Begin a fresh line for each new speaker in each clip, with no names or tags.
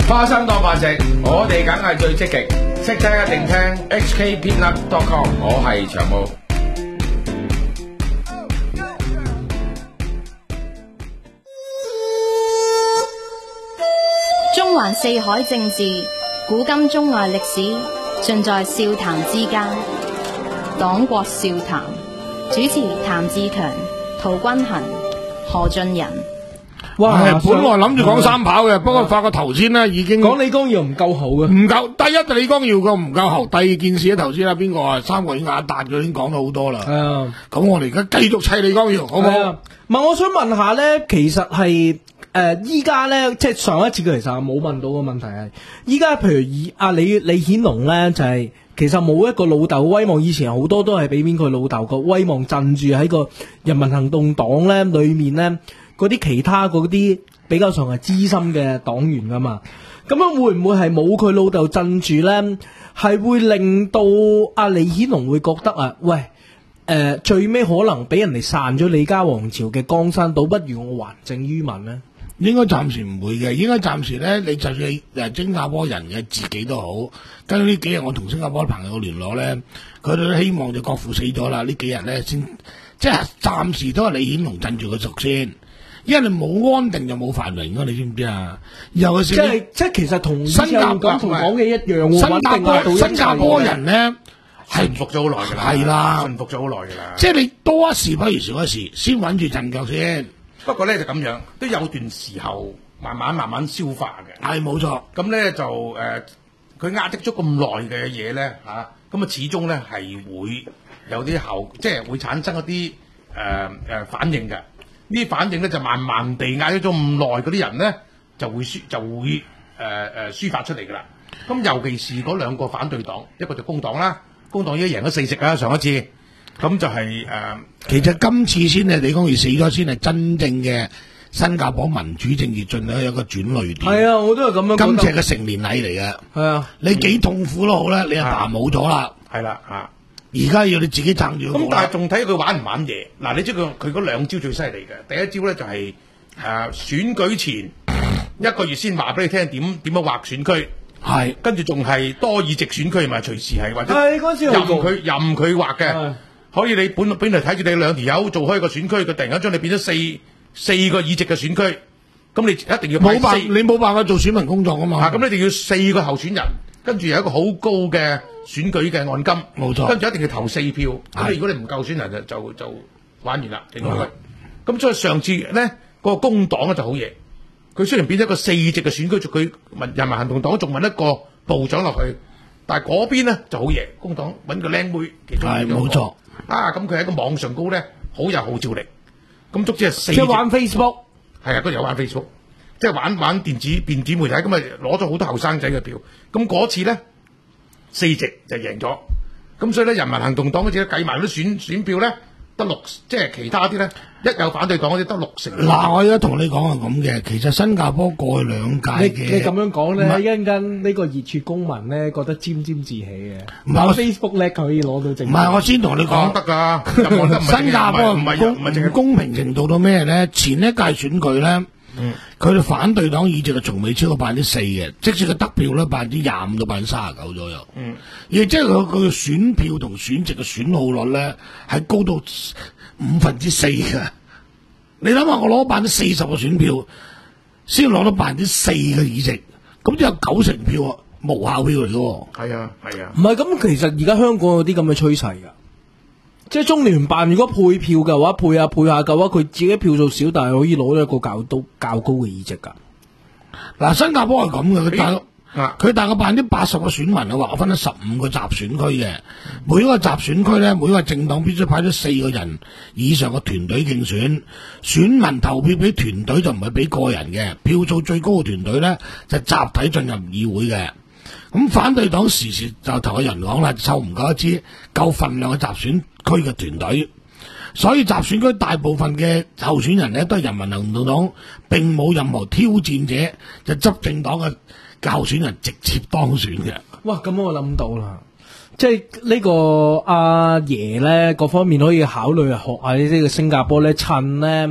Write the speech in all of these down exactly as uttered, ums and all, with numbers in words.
花生當飯食，我哋梗係最積極，識聽一定聽 H K Peanut dot com， 我係長毛。
中環四海政治，古今中外歷史，盡在笑談之間。黨國笑談，主持譚志強、陶君行、何俊仁。
哇！本來諗住講三跑嘅，不過發覺頭先咧已經
講李光耀唔夠好嘅，
唔夠。第一李光耀個唔夠好，第二件事咧頭先啦，邊個啊？三個已經亞達佢已經講咗好多啦。係啊，咁我哋而家繼續砌李光耀，好唔好？
唔係，我想問下咧，其實係誒依家咧，即係上一次佢其實冇問到個問題係，依家譬如以阿李李顯龍咧，就係、是、其實冇一個老豆威望，以前好多都係俾邊佢老豆個威望鎮住喺個人民行動黨咧裏面咧。嗰啲其他嗰啲比較上係資深嘅黨員噶嘛，咁樣會唔會係冇佢老豆鎮住咧？係會令到阿李顯龍會覺得啊，喂，誒、呃、最尾可能俾人哋散咗李家王朝嘅江山，倒不如我還政於民咧？
應該暫時唔會嘅，應該暫時咧，你就算誒新加坡人嘅自己都好，跟住呢幾日我同新加坡朋友聯絡咧，佢哋都希望就國父死咗啦，呢幾日咧先，即係暫時都係李顯龍鎮住個屬先。因為你冇安定就冇繁榮噶，你知唔知啊？尤其是
即係即係其實同
新加坡
同講嘅一樣，
新加坡新加坡人咧
係順服咗好耐噶啦，
係啦，
順服咗好耐噶啦。
即係你多一事不如少一事，先穩住陣腳先。
不過咧就咁樣，都有段時候慢慢慢慢消化嘅。
係冇錯。
咁咧就誒，佢、呃、壓積咗咁耐嘅嘢咧嚇，咁啊始終咧係會有啲後，即係會產生一啲誒誒反應嘅。呢啲反應咧就慢慢地壓咗咁耐，嗰啲人咧就會抒就會誒誒、呃、抒發出嚟㗎啦。咁尤其是嗰兩個反對黨，一個就工黨啦，工黨已經贏咗四席啦上一次，咁就係、是、誒。呃、
其實今次先係李光耀死咗先係真正嘅新加坡民主政治進入一個轉捩點。
係啊，我都係咁樣。
今次係個成年禮嚟嘅。係啊，你幾痛苦都好咧，你阿爸冇咗啦。
係啦嚇。
而家要你自己撐住。
咁但係仲睇佢玩唔玩嘢？嗱，你知佢佢嗰兩招最犀利嘅。第一招咧就係、是、誒、呃、選舉前一個月先話俾你聽點點樣劃選區，係跟住仲係多議席選區，咪隨時係或者任佢任佢劃嘅。可以你本本嚟睇住你兩條友做開個選區，佢突然間將你變咗四四個議席嘅選區，咁你一定要冇辦
你冇辦法做選民工作啊嘛。
咁、啊、你哋要四個候選人，跟住有一個好高嘅選舉嘅按金，冇錯，跟住一定要投四票。咁如果你唔夠選人就就就玩完啦，另外佢。咁所以上次咧，個工黨咧就好嘢。佢雖然變咗一個四席嘅選區，佢民人民行動黨仲揾一個部長落去，但係嗰邊咧就好嘢。工黨揾個靚妹，其中係冇錯。啊，咁佢喺個網上高咧好有號召力。咁足之係四。即係玩 Facebook。係啊，都有玩 Facebook， 即係玩玩電子電子媒體，咁咪攞咗好多後生仔嘅票。咁嗰次咧。四席就贏咗，咁所以咧人民行動黨嗰隻計埋啲選選票咧得六，即係其他啲咧一有反對黨嗰啲得六成。
嗱，我而家同你講係咁嘅，其實新加坡過去兩屆嘅，
你你咁樣講咧，一陣間呢個熱血公民咧覺得沾沾自喜嘅。唔係 Facebook 咧可以攞到證。
唔係，我先同你講得㗎，新加坡唔係唔係淨係公平程度到咩咧？前一屆選舉咧。嗯，佢哋反對黨議席係從未超過百分之四嘅，即使佢得票咧百分之廿五到百分之三十九左右。嗯，而即係佢佢嘅選票同選席嘅選號率咧係高到五分之四嘅。你諗下，我攞百分之四十嘅選票，先攞到百分之四嘅議席，咁就有九成票啊，無效票嚟嘅。
係啊，係啊。
唔係咁，其實而家香港有啲咁嘅趨勢噶。即係中聯辦如果配票嘅話，配下配下嘅話，佢自己票數少，但係可以攞到一個較高較高嘅議席噶。
嗱，新加坡係咁嘅，佢大佢大概百分之八十嘅選民啊，劃分咗十五個集選區嘅，每一個集選區咧，每一個政黨必須派咗四個人以上嘅團隊競選，選民投票俾團隊就唔係俾個人嘅，票數最高嘅團隊咧就集體進入議會嘅。咁反對黨時時就同個人講啦，湊唔夠一支夠份量嘅集選區嘅團隊，所以集選區大部分嘅候選人咧都係人民行動黨，並冇任何挑戰者，就執政黨嘅候選人直接當選嘅。
哇！咁我諗到啦，即係呢個阿爺咧，各方面可以考慮學下呢啲嘅新加坡咧，趁咧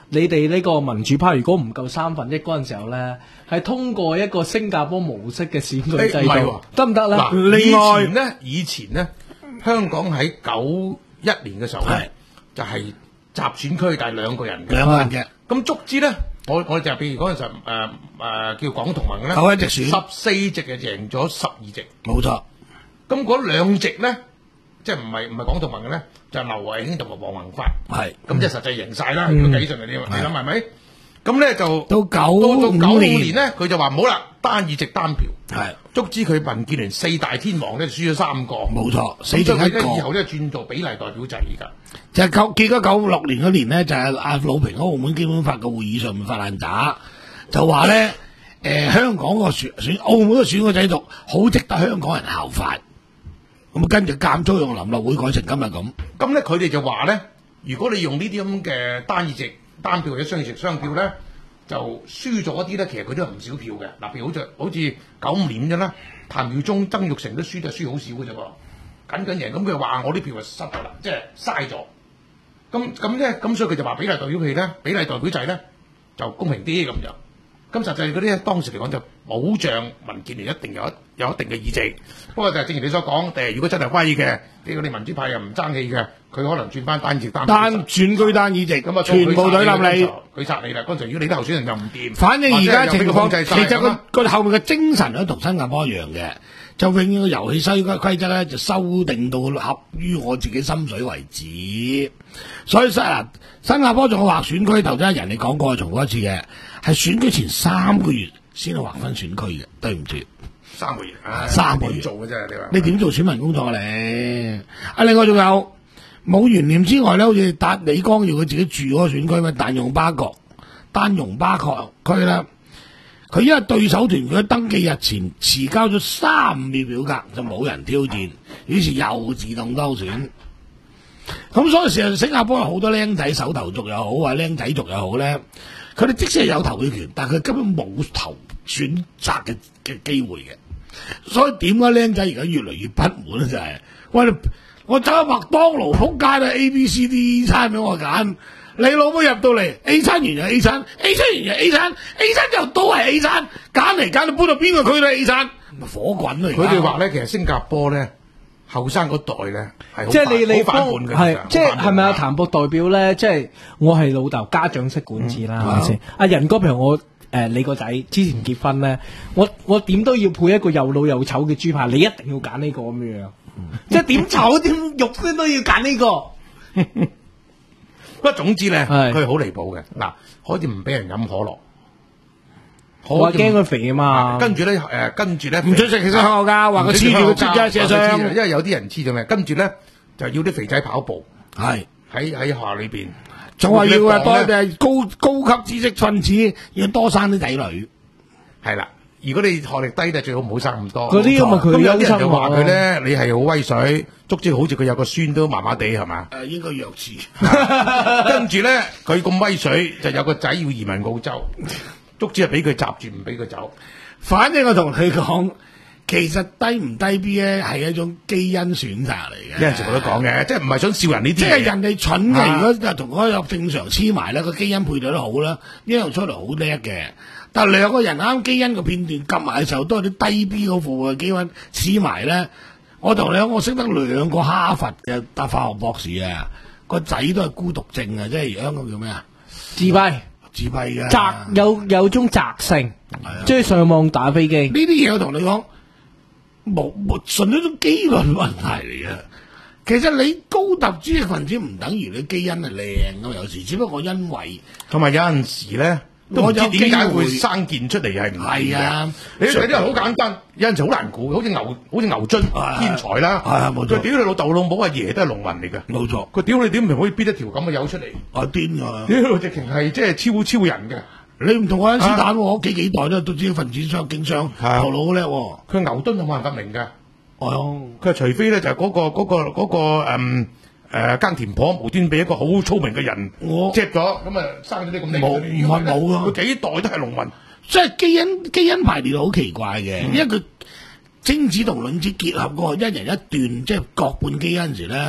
你哋呢個民主派如果唔夠三分一嗰陣時候咧，係通過一個新加坡模式嘅選舉制度，得唔得咧？
嗱，另外咧，以前咧，香港喺九一年嘅時候咧，就係集選區，但係兩個人嘅，
兩個人嘅。
咁足之咧，我我就譬如嗰陣時誒誒叫港同盟咧，
九一直選
十四席就贏咗十二席，
冇錯。
咁嗰兩席咧，即係唔係唔係港同盟嘅咧，就係劉慧卿同埋黃宏發，係咁即係實際贏晒啦。如果計上嚟你你諗係咪？咁咧就
到九
到到九五
年
年咧，佢就話唔好啦，單議席單票，
係
足之佢民建聯四大天王咧輸咗三個，
冇錯，死
咗
剩一個。
以後咧轉做比例代表制而家。
就係九結果九六年嗰年咧，就係阿魯平喺澳門基本法嘅會議上面發爛渣，就話咧誒香港個選選澳門嘅選舉制度好值得香港人效法。咁跟住間中用臨落會改成今日咁。
咁咧佢哋就話咧，如果你用呢啲咁嘅單議席單票或者雙議席雙票咧，就輸咗一啲咧，其實佢都係唔少票嘅。嗱，譬如好似好似九五年咁樣啦，譚耀宗、曾鈺成都輸，就輸好少嘅啫喎，僅僅贏。咁佢話我啲票係失咗啦，即係嘥咗。咁咁咧，咁所以佢就話比例代表器咧，比例代表制咧就公平啲咁就。咁實際嗰啲當時嚟講就保障民建聯一定有一有一定嘅議席。不過就係正如你所講，誒如果真係威嘅，呢個你民主派又唔爭氣嘅，佢可能轉翻單議席單
單選區單議席，
咁啊
全部對冧你，
佢殺你啦！嗰陣如果你啲候選人又唔掂，
反正而家情況
其
其實個個後面嘅精神都同新加坡一樣嘅，就永遠個遊戲規規則咧就修訂到合於我自己心水為止。所以嗱，新加坡仲有劃選區，頭先人哋講過，重複一次嘅，係選舉前三個月先去劃分選區嘅，對唔住。
三個月，唉
三個月
點做嘅啫，你話
你點做選民工作啊你？啊，另外仲有冇懸念之外咧，好似達李光耀佢自己住嗰個選區咩？丹戎巴葛、丹戎巴葛區啦，佢因為對手團佢登記日前遲交咗三秒表格，就冇人挑戰，於是又自動當選。咁所以事實上新加坡有好多僆仔手頭族又好，或者僆仔族又好咧，佢哋即使係有投票權，但係佢根本冇投選擇嘅嘅機會嘅。所以點解僆仔而家越嚟越不滿咧？就係、是、喂，我走去麥當勞仆街啦 ，A B C D 餐俾我揀，你老母入到嚟 A 餐完就 A 餐 ，A 餐完就 A 餐 ，A 餐之後都係 A 餐，揀嚟揀到搬到邊個區都係 A 餐，火滾啊！
佢哋話咧，其實新加坡咧後生嗰代咧係
即係你你
好反叛嘅，
係即係係咪阿譚博代表咧？即係我係老豆家長式管治啦，係咪先？阿仁哥譬如我。誒、呃，你個仔之前結婚咧，我我點都要配一個又老又醜嘅豬扒，你一定要揀呢個咁樣樣，即係點醜點肉酸都要揀呢個。
不過總之咧，佢係好離譜嘅。嗱，好似唔俾人飲可樂，
我驚佢肥啊嘛。
跟住咧，誒，跟住咧
唔准食其實可樂噶，話佢黐住個節嘅事實上，
因為有啲人黐咗咩，跟住咧就要啲肥仔跑步，
係喺
喺學校裏邊。
仲話要啊多誒高高級知識分子要多生啲仔女，
係啦。如果你學歷低就最好唔好生咁多。
嗰啲咁啊，佢
有啲人就話佢咧，你係好威水，足之好似佢有個孫都麻麻地係嘛？
誒，應該弱智。
跟住咧，佢咁威水，就有個仔要移民澳洲，足之係俾佢閘住，唔俾佢走。
反正我同你講。其實低唔低 B 咧係一種基因選擇嚟嘅，
有陣時我都講嘅，即係唔係想笑人呢啲。
即係人哋蠢嘅，如果就同嗰個正常黐埋咧，個基因配對都好啦，一路出嚟好叻嘅。但係兩個人啱基因個片段夾埋嘅時候，都係啲低 B 嗰副嘅基因黐埋咧。我同你講，我識得兩個哈佛嘅大化學博士啊，個仔都係孤獨症啊，即係香港叫咩啊？
自閉，
自閉嘅。
宅有有種宅性，即係上網打飛機。
呢啲嘢我同你講。冇冇純粹種基因問題嚟嘅，其實你高達知識分子唔等於你基因係靚㗎，有時只不過因為
同埋有陣時咧，都唔知點解會生件出嚟係唔係
啊？
你睇啲人好簡單，有陣時好難估，好似牛好似牛津天才啦，
係啊冇錯。
佢屌你老豆老母阿爺都係農民嚟嘅，
冇錯。
佢屌你點唔可以逼一條咁嘅友出嚟？
啊癲啊！
屌直情係即係超超人嘅。
你唔同愛因斯坦，我屋企幾代都都知分子商經商頭腦好叻喎。
佢牛頓有冇人發明㗎？
哦，
佢除非咧就係嗰個嗰個嗰個誒誒耕田婆無端俾一個好聰明嘅人
我
接咗，咁啊生咗啲咁靚
冇唔係冇啊！
佢幾代都係農民，
即係基因基因排列好奇怪嘅，因為佢精子同卵子結合嗰個一人一段，即係各半基因時咧，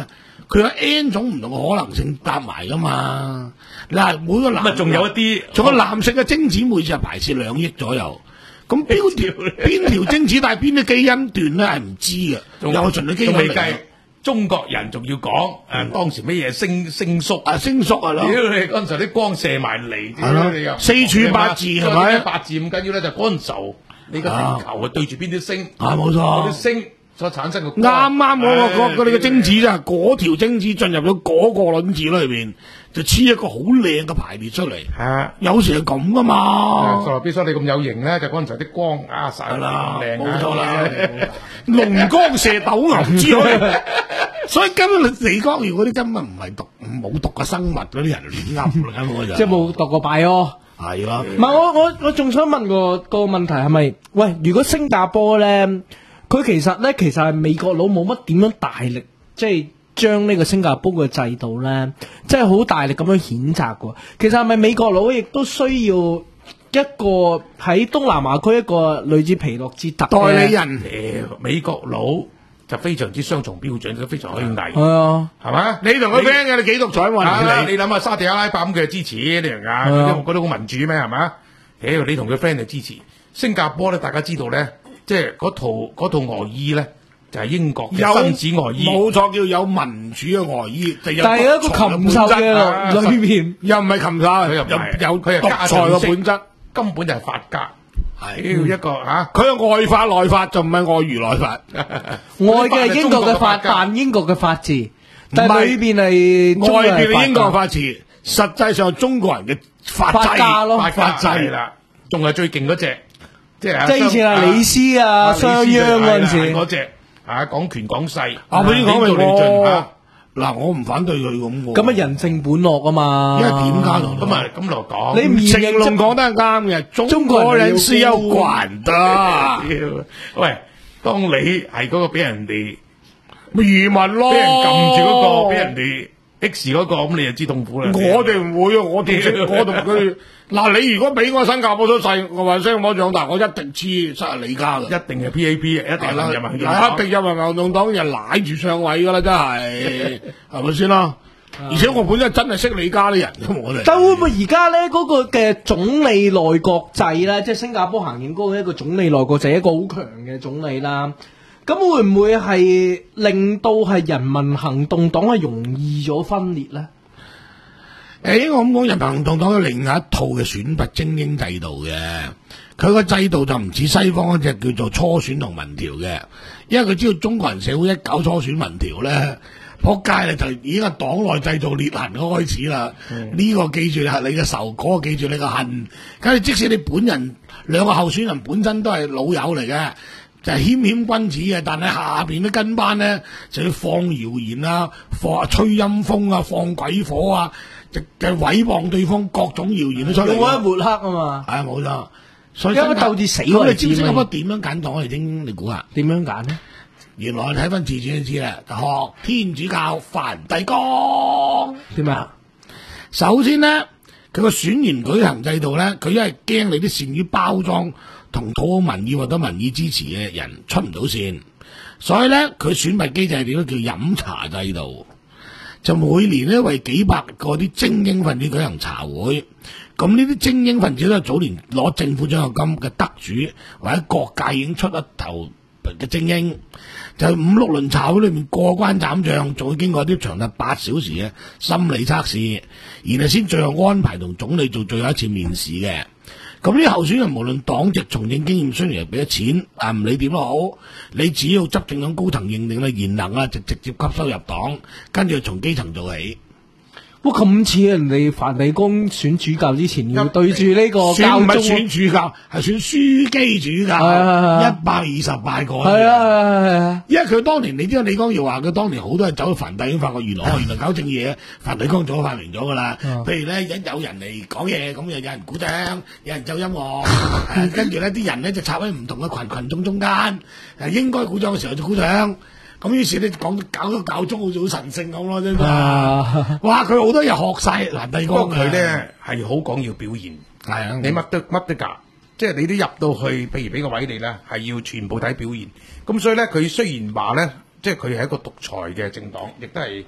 佢有 N 種唔同嘅可能性搭埋噶嘛。嗱，每個男
咁啊，仲有一啲，
仲有男性嘅精子每次係排泄兩億左右。咁邊條邊條精子帶邊啲基因段咧係唔知嘅，又純粹基因嚟嘅。
中國人仲要講誒、嗯、當時乜嘢星星宿
啊，星宿啊，
屌你嗰陣時啲光射埋嚟，屌你又
四柱八字係咪？
八字唔緊要咧，就嗰陣時候你個地球係對住邊啲星
啊，冇錯，
嗰啲星所產生嘅光
啱啱我個個你嘅精子咋，嗰條精子進入咗嗰個卵子裏邊，就黐一個好靚嘅排列出嚟。係，有時係咁噶嘛。
所以必須你咁有型咧，就嗰陣時啲光啊晒啦，靚
冇錯啦，龍光射斗牛之類。所以根本李光耀嗰啲根本唔係讀冇讀過生物嗰啲人亂噏啦，根本就
即係冇讀過 bio。
係咯。
唔係我我我仲想問個個問題係咪？喂，如果新加坡咧，佢其實咧其實係美國佬冇乜點樣大力，即係將呢個新加坡嘅制度咧，即係好大力咁樣譴責嘅。其實係咪美國佬亦都需要一個喺東南亞區一個類似皮諾捷特
代理人？
美國佬就非常之雙重標準，都非常虛偽。
係啊，
係嘛？
你同佢 friend 嘅，你幾獨裁運
你？你諗下沙地阿拉伯咁佢就支持呢樣㗎，因為覺得好民主咩？係嘛？屌，你同佢 friend 就支持。新加坡咧，大家知道咧，即係嗰套嗰套外衣咧，就係英國嘅紳士外衣，
冇錯，叫有民主嘅外衣。
但係一個禽獸嘅裏邊，
又唔係禽獸，佢又有佢係獨裁嘅本質，
根本就係法家。係一個嚇，
佢係外法內法，就唔係外儒內法。
外嘅係英國嘅法，扮英國嘅法治，但係裏邊係
外邊係英國嘅法治，實際上係中國人嘅法制
咯，
法制啦，仲係最勁嗰隻，即係
即係以前係李斯啊、商鞅嗰陣時
嗰隻嚇，講權講勢，
啊，佢講
到你盡嚇。
嗱，我唔反對佢咁喎。
咁啊，人性本惡啊嘛。
因為點解同
咁啊咁嚟講？
你唔成龍講得係啱嘅，中國人是有慣的。
喂，當你係嗰個俾人哋
咪移民咯，
俾人撳住嗰個，俾人哋 X 嗰個，咁你就知痛苦啦。
我哋唔會啊，我哋識我同佢。嗱，你如果俾我新加坡出世，我話聲我長大，我一定黐實係李家嘅，
一定係 P A P，一定係人民，
一定人民運動黨就賴住上位噶啦，真係係咪先啦？而且我本身真係識李家啲人，我哋。
但會唔會而家咧嗰個嘅總理內閣制咧，即係新加坡行緊嗰個一個總理內閣制，一個好強嘅總理啦。咁會唔會係令到係人民行動黨係容易咗分裂咧？
誒，我咁講，人民行動黨有另一套嘅選拔精英制度嘅，佢個制度就唔似西方嗰隻叫做初選同民調嘅，因為佢知道中國人社會一搞初選民調咧，撲街咧就已經係黨內製造裂痕開始啦。呢、嗯、個記住係你嘅仇，嗰、那個記住你嘅恨。跟住即使你本人兩個候選人本身都係老友嚟嘅，就係謙謙君子嘅，但係下邊啲跟班咧就要放謠言啊，放吹陰風啊，放鬼火啊。就就毀謗對方各種謠言都出嚟，
用開抹黑啊嘛，
係啊冇錯，所以
因為鬥至死
咁你知唔知新加坡點樣揀黨嚟先？你估下
點樣揀呢？
原來睇翻自傳就知啦，學天主教梵蒂岡
點啊？
首先咧，佢個選賢舉行制度咧，佢因為驚你啲善於包裝同討好民意或者民意支持嘅人出唔到線，所以咧佢選拔機制係點咧？叫飲茶制度。就每年咧為幾百個啲精英分子舉行茶會，咁呢啲精英分子都係早年攞政府獎學金嘅得主，或者各界已經出一頭嘅精英，就五六輪茶會裏面過關斬將，仲會經過啲長達八小時嘅心理測試，然後先最後安排同總理做最後一次面試嘅。咁呢啲候選人無論黨籍從政經驗，雖然係俾咗錢，啊唔理點都好，你只要執政黨高層認定你賢能啊，就直接吸收入黨，跟住從基層做起。
哇，咁似人哋梵蒂岡選主教之前要對住呢個教宗，
選唔係選主教，係選樞機主教，一百二十八個。
係啊係啊，
因為佢當年你知道李光耀話佢當年好多人走去梵蒂岡發覺原來哦原來搞正嘢，梵蒂岡早發明咗噶啦。譬如咧一有人嚟講嘢，咁又有人鼓掌，有人奏音樂，跟住咧啲人咧就插喺唔同嘅群群眾中間，誒應該鼓掌嘅時候就鼓掌。咁於是咧講搞到教宗好似好神聖咁咯，真係。哇！佢好多嘢學晒梵蒂岡。不過
佢咧係好講要表現。係啊，你乜都乜都㗎，即係你都入到去，譬如俾個位你咧，係要全部睇表現。咁所以咧，佢雖然話咧，即係佢係一個獨裁嘅政黨，亦都係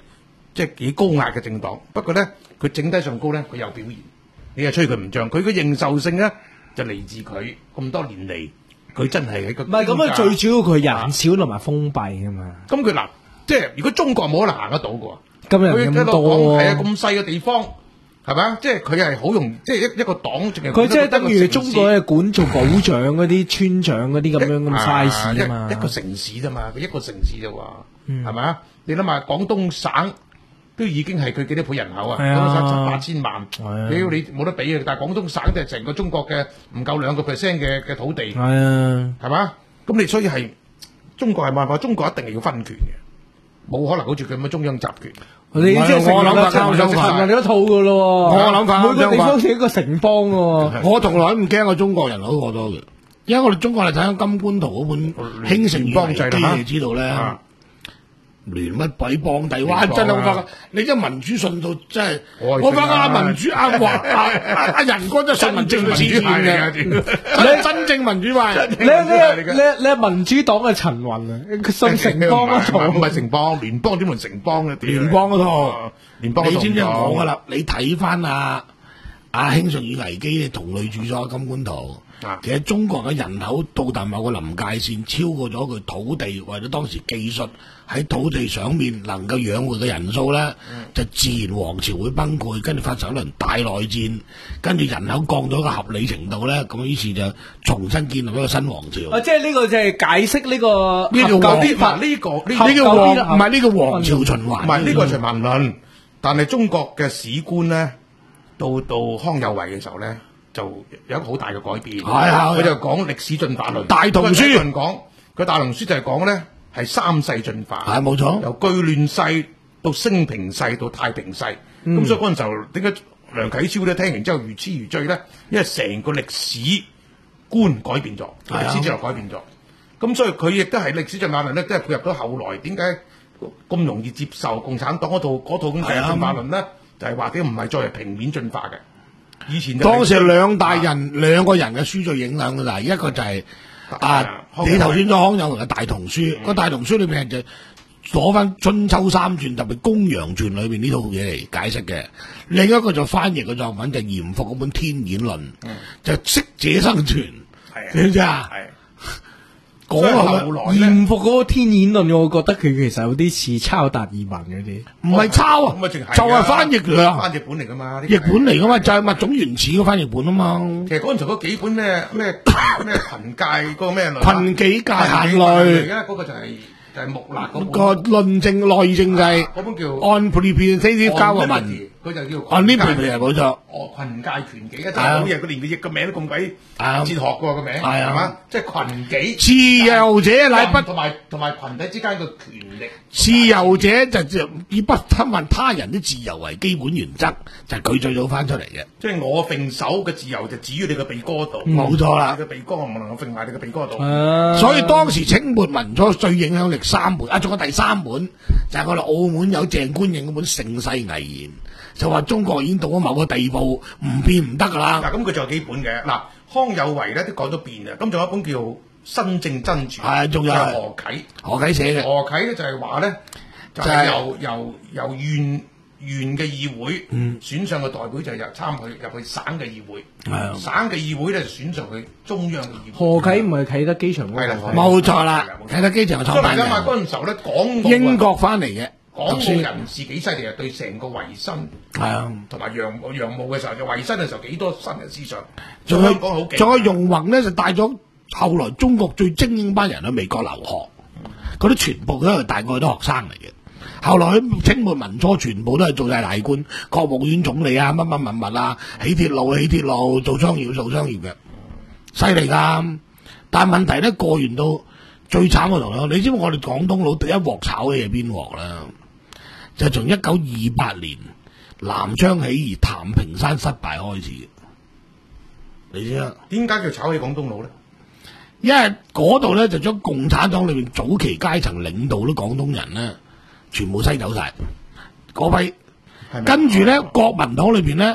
即係幾高壓嘅政黨。不過咧，佢整體上高咧，佢有表現，你又吹佢唔漲，佢嘅認受性咧就嚟自佢咁多年嚟，佢真係喺個
唔係咁啊，最主要佢人少同埋封閉啊嘛。
咁佢嗱，即係如果中國冇可能行得到嘅喎，
咁人咁多，
係啊，咁細嘅地方。係咪？即係佢係好容易，即係一一個黨淨係
佢即係等於中國嘅管做保長嗰啲村長嗰啲咁樣咁 size 啊嘛，
一個城市啫嘛，佢一個城市啫喎，係咪啊？你諗下廣東省都已經係佢幾多倍人口啊？廣東省七八千萬，你你冇得比啊！但係廣東省就係成個中國嘅唔夠兩個 percent 嘅嘅土地，係
啊，
係嘛？咁你所以係中國係辦法，中國一定係要分權嘅，冇可能好似佢咁嘅中央集權。
你即係成日成日成日一套噶咯，
我諗法
每個地方似一個城邦喎。
我從來唔驚過中國人口過多嘅，因為我哋中國嚟睇金官圖嗰本《興盛與危機》，你知道咧，聯乜鬼邦帝？哇！真係好發覺，你真民主順到真係，我發覺阿民主阿華阿阿仁哥真係信民政治嘅，你真正民主派，
你你你你係民主黨嘅陳雲啊，佢信城邦嗰套，
唔係城邦，聯邦點會城邦咧？
聯邦嗰套，
聯邦
你知唔知講噶啦？你睇翻阿阿興盛與危機同類著作金官圖。其實中國嘅人口到達某個臨界線，超過咗佢土地或者當時技術喺土地上面能夠養活嘅人數咧，嗯、就自然王朝會崩潰，跟住發生一輪大內戰，跟住人口降到一個合理程度咧，咁於是就重新建立一個新王朝。
啊，即係呢個就係解釋呢個
呢個王法
呢個呢
個王唔係呢個王朝循環，
唔係呢個循環論。但係中國嘅史觀咧，到到康有為嘅時候咧。就有一個好大嘅改變，佢就講歷史進化論。
大同書
講佢大同書就係講咧係三世進化，
係冇錯，
由巨亂世到升平世到太平世。咁、嗯、所以嗰陣時候點解梁啟超咧聽完之後如痴如醉咧？因為成個歷史觀改變咗，歷史之後改變咗。咁所以佢亦都係歷史進化論咧，都係配合到後來點解咁容易接受共產黨嗰套嗰套咁嘅進化論咧？就係話啲唔係作為平面進化嘅。以前
當時兩大人兩、啊、個人嘅書最影響嘅啦，一個就係、是、啊，啊你頭先咗康有為嘅大同書，個、嗯、大同書裏邊就攞翻春秋三傳特別公羊傳裏邊呢套嘢嚟解釋嘅，另一個就翻譯嘅作品就嚴復嗰本天演論，嗯、就適者生存，知唔知啊？
講後來嚴復嗰個天演論，我覺得佢其實有啲似抄達爾文嗰啲，
唔係抄啊，就係翻譯㗎，
翻譯本嚟噶嘛，
譯本嚟噶嘛，就係物種原始嘅翻譯本啊嘛。
其實嗰陣時嗰幾本咩咩咩群界嗰個咩論，
群己界限類，
而家嗰個就係就係木訥嗰
個論證內政制，
嗰本叫
On Representative Government，
佢就叫
On Representative 冇錯。
哦，群界權己啊，真係好嘢！佢連佢譯個名都咁鬼哲學個個名，係嘛？即係群己。自由者乃不同埋同埋群體之間嘅權力。
自由者就就以不侵犯他人的自由為基本原則，就係佢最早翻出嚟嘅。
即係我揈手嘅自由就止於你嘅鼻哥度，
冇錯啦。
你嘅鼻哥唔能夠揈埋你嘅鼻哥度。
所以當時清末民初最影響力三本，啊，仲有第三本就係我哋澳門有鄭觀應嗰本《盛世危言》。就話中國已經到咗某個地步，唔變唔得噶啦。
嗱，咁佢仲有幾本嘅。嗱，康有為咧都改咗變嘅。咁仲有一本叫《新政真傳》，
係仲有
何啟，
何啟寫嘅。
何啟咧就係話咧，就係由由由縣縣嘅議會選上嘅代表就入參去入去省嘅議會，省嘅議會咧就選上去中央嘅議會。
何啟唔係啟德機場嗰個？係啦，
冇錯啦，啟德機場嘅創辦人。
因為嗰陣時候咧，講
英國翻嚟嘅。
港澳人士幾犀利啊！對成個維新
係啊，
同埋洋洋務嘅時候，就維新嘅時候幾多新嘅思想。
仲有講好，仲有容宏咧就帶咗後來中國最精英班人去美國留學，嗰啲、嗯、全部都係大概都學生嚟嘅。後來清末民初全部都係做晒大官，國務院總理啊，乜乜物物啊，起鐵路起鐵路，做商業做商業嘅，犀利㗎。但係問題咧過完到最慘嘅同樣，你知唔知我哋廣東佬第一鑊炒嘅係邊鑊啦？就從一九二八年南昌起義譚平山失敗開始，你知啦？
點解叫炒起廣東佬咧？
因為嗰度咧就將共產黨裏邊早期階層領導啲廣東人咧，全部篩走晒嗰批，跟住咧國民黨裏邊咧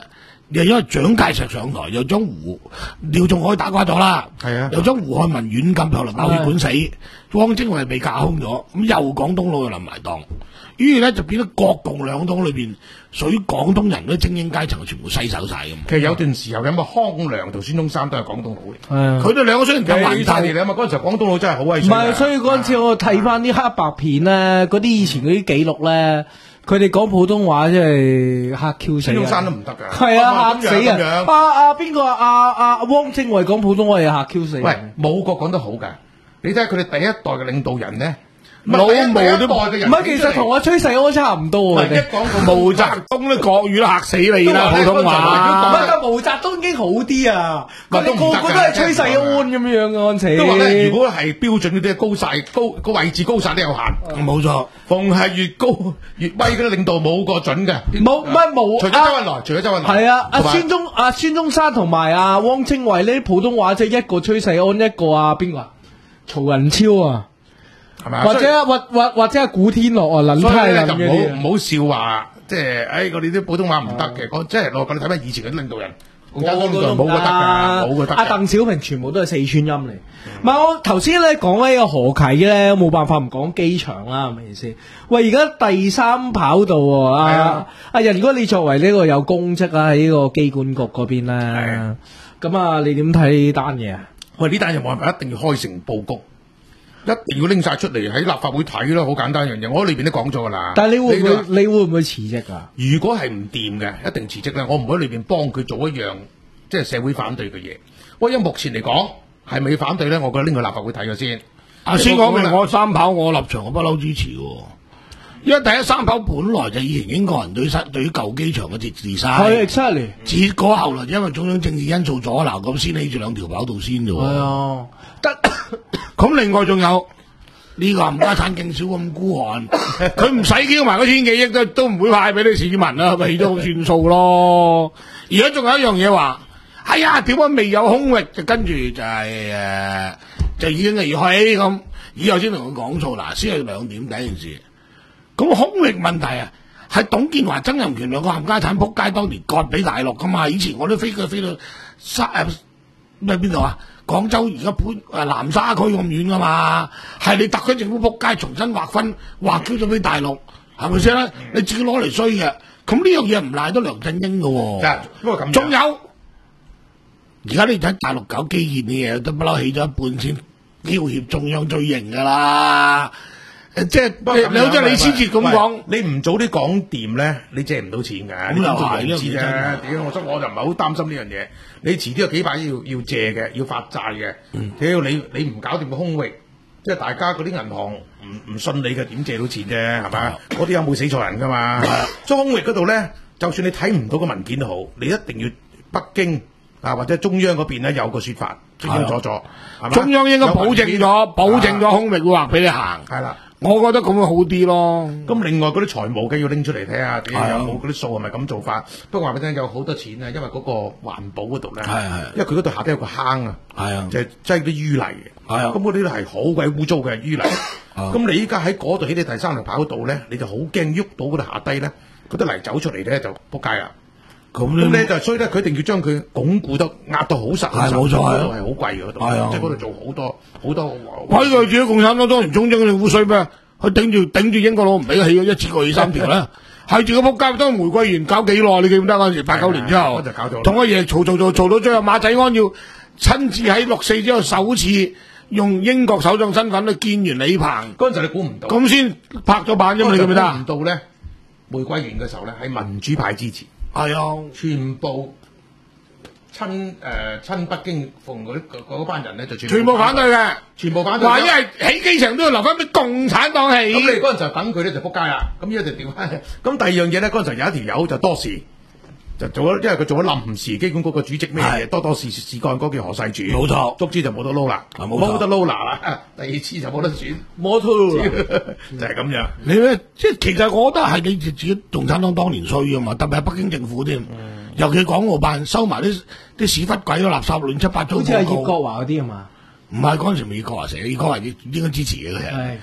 又因為蔣介石上台，又將胡廖仲愷打垮咗啦，
係啊，
又將胡漢民軟禁，後來爆血管死，汪精衛被架空咗，咁又廣東佬又臨埋檔，於是咧就變咗國共兩黨裏邊屬於廣東人嗰啲精英階層全部篩走晒咁。
其實有段時候有個康梁同孫中山都係廣東佬
嚟，佢哋兩個雖然咁難睇，
你諗下嗰陣時候廣東佬真係好威水。
唔係，所以嗰陣時我睇翻啲黑白片咧，嗰啲以前嗰啲記錄咧。佢哋講普通話真係嚇 Q 死，
孫中山都唔得㗎，
係啊嚇死人！啊啊邊個啊啊啊汪精衛講普通話又嚇 Q 死。
喂，武國講得好㗎，你睇下佢哋第一代嘅領導人咧，
老毛都
代嘅人，
唔係其實同阿崔世安差唔多啊！
一講到
毛澤東咧國語都嚇死你啦，普通話。
唔係啊，毛澤東已經好啲啊，佢哋個個都係崔世安咁樣嘅嗰陣時。
都話咧，如果係標準嗰啲高晒高個位置高晒都有限，
冇錯。
逢係越高越威嗰啲領導冇個準嘅，
冇乜冇。
除咗周恩來，除咗周恩來，
係啊，阿孫中阿孫中山同埋阿汪精衛呢啲普通話即係一個崔世安，一個啊邊個啊曹仁超啊。或者或或或者係古天樂啊，林太林嘅啲，
唔好笑話，即係，誒，我哋啲普通話唔得嘅，我即係我講你睇翻以前嗰啲領導人，
個個都
冇個得㗎，冇個得。
阿鄧小平全部都係四川音嚟，唔係我頭先咧講呢個河啟咧，冇辦法唔講機場啦，係咪先？喂，而家第三跑道喎，阿阿仁哥，你作為呢個有公職啊喺呢個機管局嗰邊咧，咁啊，你點睇呢單嘢啊？
喂，呢單嘢冇辦法，一定要開誠佈公。一定要拎晒出嚟喺立法會睇咯，好簡單一樣嘢。我喺裏邊都講咗噶啦。
但係你會唔會你會唔會辭職啊？
如果係唔掂嘅，一定辭職咧。我唔會喺裏邊幫佢做一樣即係社會反對嘅嘢。喂，因為目前嚟講係咪反對咧？我覺得拎去立法會睇咗先。
啊，先講明我三跑我立場我不嬲支持喎。因為第一三跑本來就以前英國人對新對於舊機場嘅自自殺，
係 exactly。
結果後來因為種種政治因素阻撓，咁先起住兩條跑道先啫喎。
係啊，得。
咁另外仲有呢、這個冚家產勁少咁孤寒，佢唔使繳埋嗰千幾億都都唔會派俾啲市民啦，咪都算數咯。而家仲有一樣嘢話，哎呀，點解未有空域就跟住就係、是、誒、呃、就已經離開咁，以後先同佢講數嗱，先係兩點第一件事。咁空域問題啊，係董建華、曾蔭權兩個冚家產仆街當年割俾大陸噶嘛，以前我都飛佢飛到沙誒咩邊度啊？廣州而家搬誒南沙區咁遠噶嘛，係你特區政府仆街重新劃分劃咗咗俾大陸，係咪先咧？你自己攞嚟衰嘅，咁呢樣嘢唔賴得梁振英噶喎。
不過咁，
仲有而家你睇大陸搞基建嘅嘢，都不嬲起咗一半先，要挾中央最型噶啦。即係你好似李思捷咁講，
你唔早啲講掂咧，你借唔到錢㗎。
咁又係
呢樣嘢啫。屌，我所以我就唔係好擔心呢樣嘢。你遲啲有幾百億要要借嘅，要發債嘅。屌、嗯、你你唔搞掂個空域，即係大家嗰啲銀行唔唔信你嘅，點借到錢啫？係嘛？嗰啲有冇死錯人㗎嘛？中空域嗰度咧，就算你睇唔到個文件都好，你一定要北京啊或者中央嗰邊咧有個説法清清楚楚。
中央應該保證咗，保證咗空域會劃俾你行。係啦。我覺得咁樣好啲咯。咁
另外嗰啲財務嘅要拎出嚟睇下，有冇嗰啲數係咪咁做法？不過話俾你聽，有好多錢啊，因為嗰個環保嗰度咧，因為佢嗰度下底有個坑啊，就係擠啲淤泥嘅。咁嗰啲係好鬼污糟嘅淤泥。咁你依家喺嗰度起你第三條跑道咧，你就好驚喐到嗰度下低咧，嗰啲泥走出嚟咧就仆街啦。咁咧就所以咧，佢一定要將佢鞏固得壓到好實。係冇錯，係係好貴嘅嗰度，即係嗰度做好多好多。
鬼佢自己共產黨當年中央政府衰咩？佢頂住頂住英國佬唔俾佢起咗一次過二三條啦。係住個仆街，當玫瑰園搞幾耐？你記唔記得嗰陣時八九年之後，同阿爺嘈嘈嘈嘈到最後，馬仔安要親自喺六四之後首次用英國首相身份去見完李鵬。
嗰陣時你估唔到，
咁先拍咗板啫嘛？你記唔記得？
估唔到咧，玫瑰園嘅時候咧係民主派支持。
係啊，
全部親誒親北京逢嗰啲嗰班人咧就全
全部反對嘅，
全部反對。
話因為起機場都要留翻俾共產黨起。
咁你嗰陣就等佢咧就仆街啦。咁依家就調翻。咁第二樣嘢咧，嗰陣時有一條友就多事，就做咗，因為佢做咗臨時機管局個主席咩嘢，多多事事幹嗰叫何世柱。冇錯，足之就冇得撈啦，冇得撈啦。第二次就冇得選，冇得撈就係咁樣。
你咧，即係其實我覺得係你自己共產黨當年衰啊嘛，特別係北京政府添，嗯、尤其港澳辦收埋啲啲屎忽鬼嗰垃圾亂七八糟。
好似係葉國華嗰啲啊嘛，
唔係嗰陣時葉國華寫，葉國華應應該支持嘅。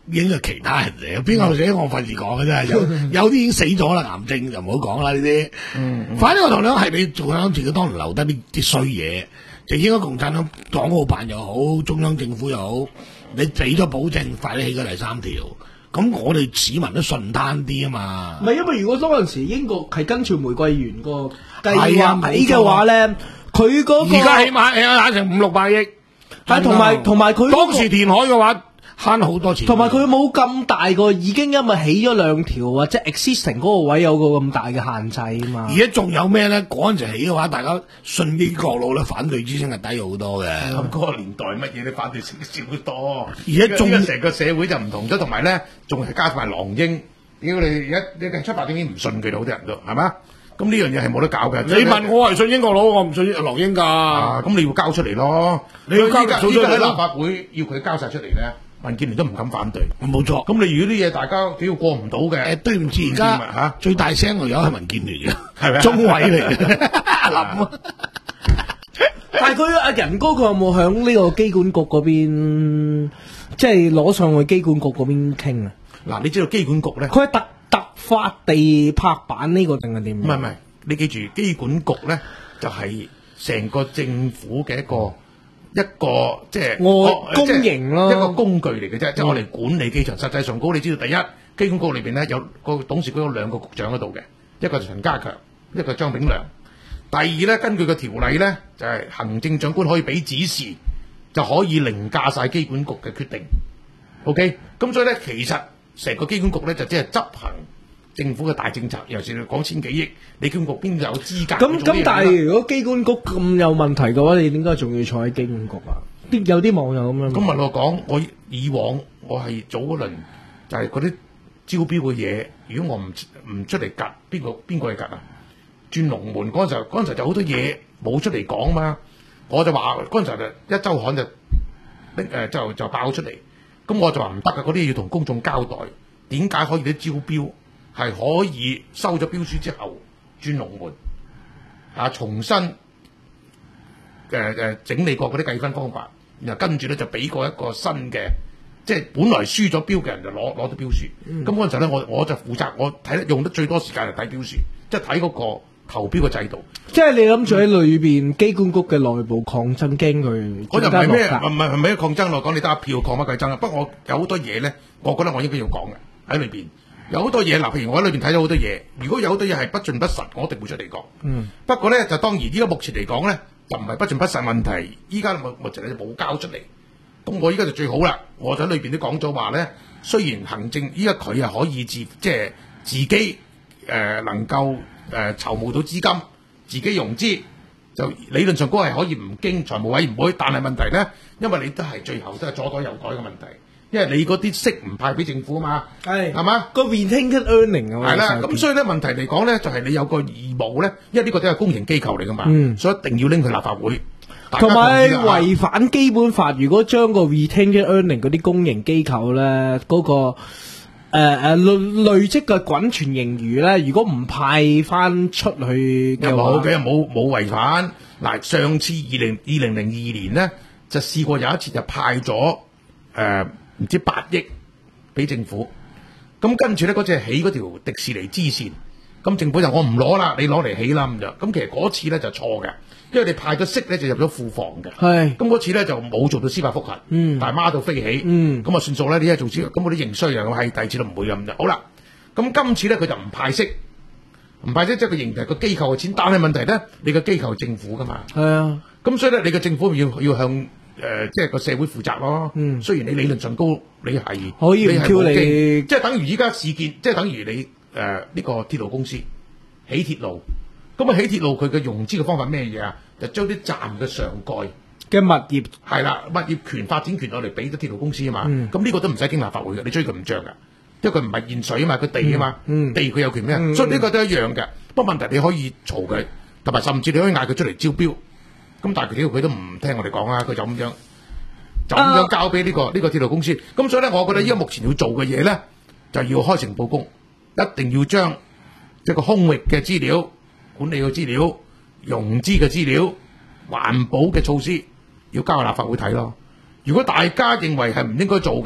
應該其他人嚟，邊個寫我費事講嘅真係，有有啲已經死咗啦，癌症就唔好講啦呢啲。嗯，反正我同你講係你做啱自己當年留低啲啲衰嘢，就應該共產黨港澳辦又好，中央政府又好，你俾咗保證，快啲起個第三條，咁我哋市民都順攤啲啊嘛。
唔係因為如果當陣時英國係跟住玫瑰園個計劃睇嘅話咧，佢嗰、嗰個
而家起碼起碼打成五六百億，
係同埋同埋佢
當時填海嘅話。慳好多錢，
同埋佢冇咁大個，已經因為起咗兩條或者 existing 嗰個位有個咁大嘅限制啊嘛。
而家仲有咩咧？嗰陣時起嘅話，大家信機角路咧，反對之聲係低好多嘅。
咁嗰個年代乜嘢都反對聲少多，
而家仲
成個社會就唔同咗，同埋咧仲係加埋狼英。屌你而家你七八點已經唔信佢哋好多人都係嘛？咁呢樣嘢係冇得搞嘅。
你問我係信英國佬，我唔信狼英㗎。咁、
啊、你要交出嚟咯。你要交出嚟。依家喺立法會要佢交晒出嚟咧。民建聯都唔敢反對，
冇錯。
咁你如果啲嘢大家只要過唔到嘅，
誒對唔住而家嚇最大聲嘅有係民建聯嘅，係咪？中委嚟嘅，諗。
但係佢阿仁哥佢有冇響呢個機管局嗰邊，即係攞上去機管局嗰邊傾啊？
嗱，你知道機管局咧，
佢係突突發地拍板呢個定係點？
唔係唔係，你記住機管局咧就係、是、成個政府嘅一個。一個即係
我公營咯，
一個工具嚟嘅啫，即係我哋管理機場。實際上，嗰你知道，第一機管局裏邊咧有個董事局有兩個局長喺度嘅，一個係陳家強，一個係張炳良。第二咧，根據個條例咧，就係、是、行政長官可以俾指示，就可以凌駕晒機管局嘅決定。OK， 咁所以咧，其實成個機管局咧就只係執行政府嘅大政策，尤其是講千幾億，你機管局邊有資格？
咁咁，但係如果機管局咁有問題嘅話，你點解仲要坐喺機管局啊？啲有啲網友咁樣。咁
問我講，我以往我係早嗰輪就係嗰啲招標嘅嘢，如果我唔唔出嚟夾，邊個邊個嚟夾啊？轉龍門嗰陣時候，嗰陣時候就好多嘢冇出嚟講嘛，我就話嗰陣時候就一週刊就拎誒就就爆出嚟，咁我就話唔得嘅，嗰啲要同公眾交代，點解可以啲招標？係可以收咗標書之後轉龍門，啊重新誒誒、呃、整理過嗰啲計分方法，然後跟住咧就俾過一個新嘅，即係本來輸咗標嘅人就攞攞到標書。咁嗰陣時咧，我我就負責，我睇用得最多時間嚟睇標書，即係睇嗰個投標嘅制度。即係
你諗住喺裏邊機管局嘅內部抗爭，驚佢
我就唔係咩，唔係唔係抗爭咯，講你得一票抗乜鬼爭啊？不過我有好多嘢咧，我覺得我應該要講嘅喺裏邊。有好多嘢，嗱，譬如我喺裏邊睇咗好多嘢，如果有好多嘢係不盡不實，我一定會出嚟講。嗯。不過咧，就當然依家目前嚟講咧，就唔係不盡不實問題。依家目目前就冇交出嚟。咁我依家就最好啦。我就喺裏邊都講咗話咧，雖然行政依家佢係可以自即係自己誒、呃、能夠誒、呃、籌募到資金，自己融資，就理論上嗰係可以唔經財務委員會，但係問題咧，因為你都係最後都係左袋右袋嘅問題。因為你嗰啲息唔派俾政府啊嘛，係係嘛
個 retained earning 啊，
係啦，咁所以咧問題嚟講咧，就係、是、你有個義務咧，因為呢個都係公營機構嚟噶嘛，嗯、所以一定要拎去立法會。
同埋違反基本法，如果將個 retained earning 嗰啲公營機構咧，嗰、那個誒誒、呃、累累積嘅滾存盈餘咧，如果唔派翻出去嘅話，
冇嘅冇冇違反。嗱，上次二零二零零二年咧，就試過有一次就派咗誒。呃唔知八億俾政府，咁跟住咧嗰隻起嗰條迪士尼支線，咁政府就我唔攞啦，你攞嚟起啦咁就，咁其實嗰次咧就錯嘅，因為你派咗息咧就入咗庫房嘅，係，咁嗰次咧就冇做到司法覆核，嗯，但係孖到飛起，嗯，咁啊算數咧，你一做司，咁嗰啲認衰啊，係第二次都唔會咁就，好啦，咁今次咧佢就唔派息，唔派息即係佢認係個機構嘅錢，但係問題咧，你個機構係政府噶嘛，係啊，咁所以咧你個政府要要向。誒、呃，即係個社會負責咯。嗯，雖然你理論上高，你係
可以唔叫你，
你即係等於依家事件，即係等於你誒呢、呃這個鐵路公司起鐵路，咁啊起鐵路佢嘅融資嘅方法咩嘢啊？就將啲站嘅上蓋
嘅物業
係啦，物業權發展權落嚟俾咗鐵路公司啊嘛。咁呢、嗯、個都唔使經立法會嘅，你追佢唔漲噶，因為佢唔係現水啊嘛，佢地啊嘛，嗯、地佢有權咩？嗯、所以呢個都一樣嘅。不過問題你可以嘈佢，同埋甚至你可以嗌佢出嚟招標。咁但係佢佢都唔聽我哋講啊，佢就咁樣就咁樣交俾呢、這個呢、這個鐵路公司。咁所以咧，我覺得依家目前要做嘅嘢咧，就要開誠布公，一定要將一個空域嘅資料、管理嘅資料、融資嘅資料、環保嘅措施，要交去立法會睇咯。如果大家認為係唔應該做嘅，